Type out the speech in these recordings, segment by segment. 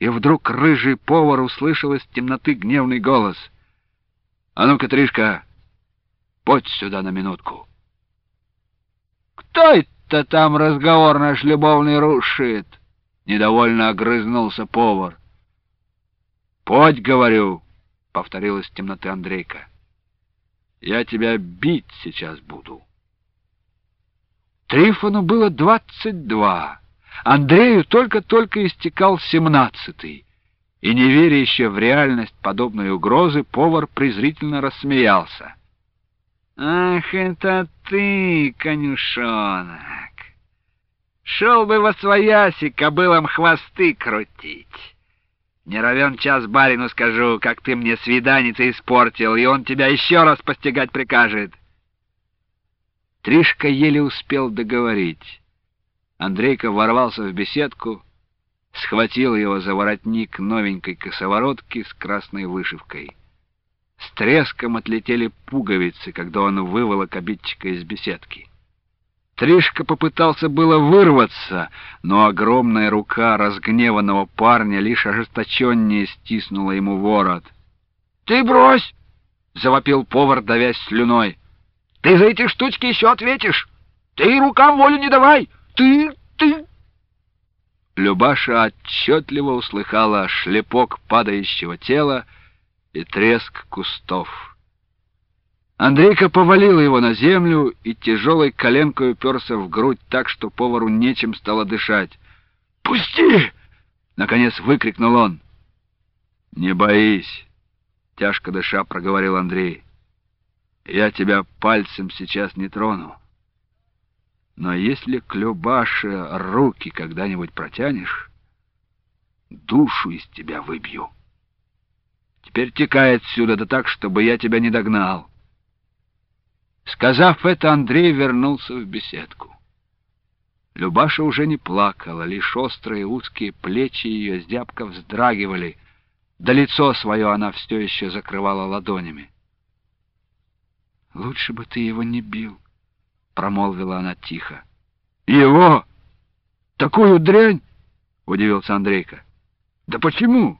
И вдруг рыжий повар услышал из темноты гневный голос. «А ну-ка, Тришка, подь сюда на минутку!» «Кто это там разговор наш любовный рушит?» — недовольно огрызнулся повар. «Подь, говорю!» — повторил из темноты Андрейка. «Я тебя бить сейчас буду». Трифону было 22, Андрею только-только истекал 17-й, и, не веря еще в реальность подобной угрозы, повар презрительно рассмеялся. «Ах, это ты, конюшонок! Шел бы восвояси кобылам хвосты крутить. Не равен час барину скажу, как ты мне свиданица испортил, и он тебя еще раз постигать прикажет». Тришка еле успел договорить. Андрейка ворвался в беседку, схватил его за воротник новенькой косоворотки с красной вышивкой. С треском отлетели пуговицы, когда он выволок обидчика из беседки. Тришка попытался было вырваться, но огромная рука разгневанного парня лишь ожесточеннее стиснула ему ворот. «Ты брось!» — завопил повар, давясь слюной. «Ты за эти штучки еще ответишь! Ты рукам волю не давай! Ты!» Любаша отчетливо услыхала шлепок падающего тела и треск кустов. Андрейка повалил его на землю и тяжелой коленкой уперся в грудь так, что повару нечем стало дышать. «Пусти!» — наконец выкрикнул он. «Не боись!» — тяжко дыша проговорил Андрей. «Я тебя пальцем сейчас не трону. Но если к Любаше руки когда-нибудь протянешь, душу из тебя выбью. Теперь текай отсюда, да так, чтобы я тебя не догнал». Сказав это, Андрей вернулся в беседку. Любаша уже не плакала, лишь острые узкие плечи ее зябко вздрагивали, да лицо свое она все еще закрывала ладонями. «Лучше бы ты его не бил», — промолвила она тихо. «Его? Такую дрянь?» — удивился Андрейка. «Да почему?»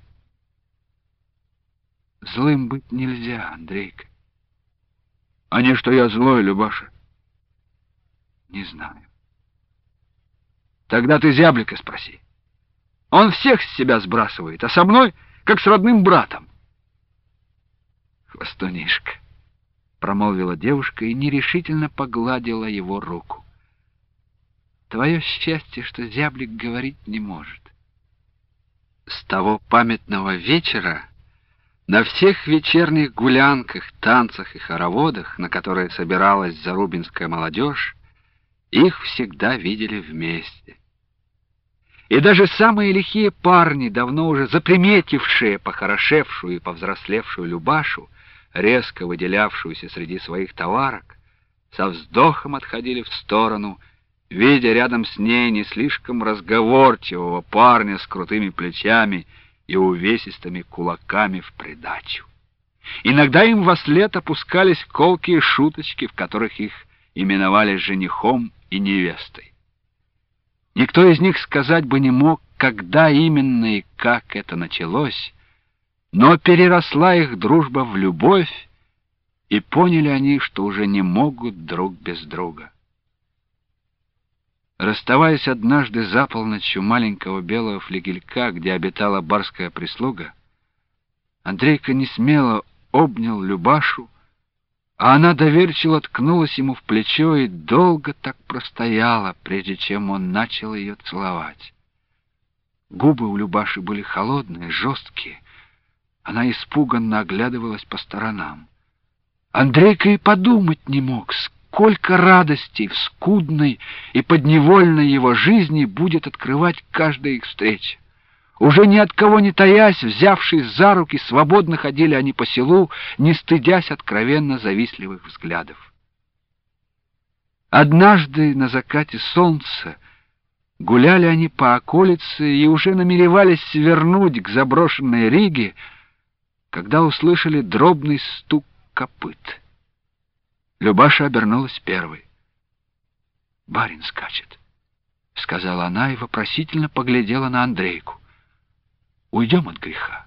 «Злым быть нельзя, Андрейка». «А не что я злой, Любаша?» «Не знаю». «Тогда ты зяблика спроси. Он всех с себя сбрасывает, а со мной, как с родным братом». «Хвостунишка», — промолвила девушка и нерешительно погладила его руку. «Твое счастье, что зяблик говорить не может». С того памятного вечера на всех вечерних гулянках, танцах и хороводах, на которые собиралась зарубинская молодежь, их всегда видели вместе. И даже самые лихие парни, давно уже заприметившие похорошевшую и повзрослевшую Любашу, резко выделявшуюся среди своих товарок, со вздохом отходили в сторону, видя рядом с ней не слишком разговорчивого парня с крутыми плечами и увесистыми кулаками в придачу. Иногда им вослед опускались колкие шуточки, в которых их именовали женихом и невестой. Никто из них сказать бы не мог, когда именно и как это началось, но переросла их дружба в любовь, и поняли они, что уже не могут друг без друга. Расставаясь однажды за полночь у маленького белого флигелька, где обитала барская прислуга, Андрейка несмело обнял Любашу, а она доверчиво ткнулась ему в плечо и долго так простояла, прежде чем он начал ее целовать. Губы у Любаши были холодные, жесткие. Она испуганно оглядывалась по сторонам. Андрейка и подумать не мог, сколько радостей в скудной и подневольной его жизни будет открывать каждая их встреча. Уже ни от кого не таясь, взявшись за руки, свободно ходили они по селу, не стыдясь откровенно завистливых взглядов. Однажды на закате солнца гуляли они по околице и уже намеревались свернуть к заброшенной Риге, когда услышали дробный стук копыт. Любаша обернулась первой. «Барин скачет», — сказала она и вопросительно поглядела на Андрейку. У уйдем от греха.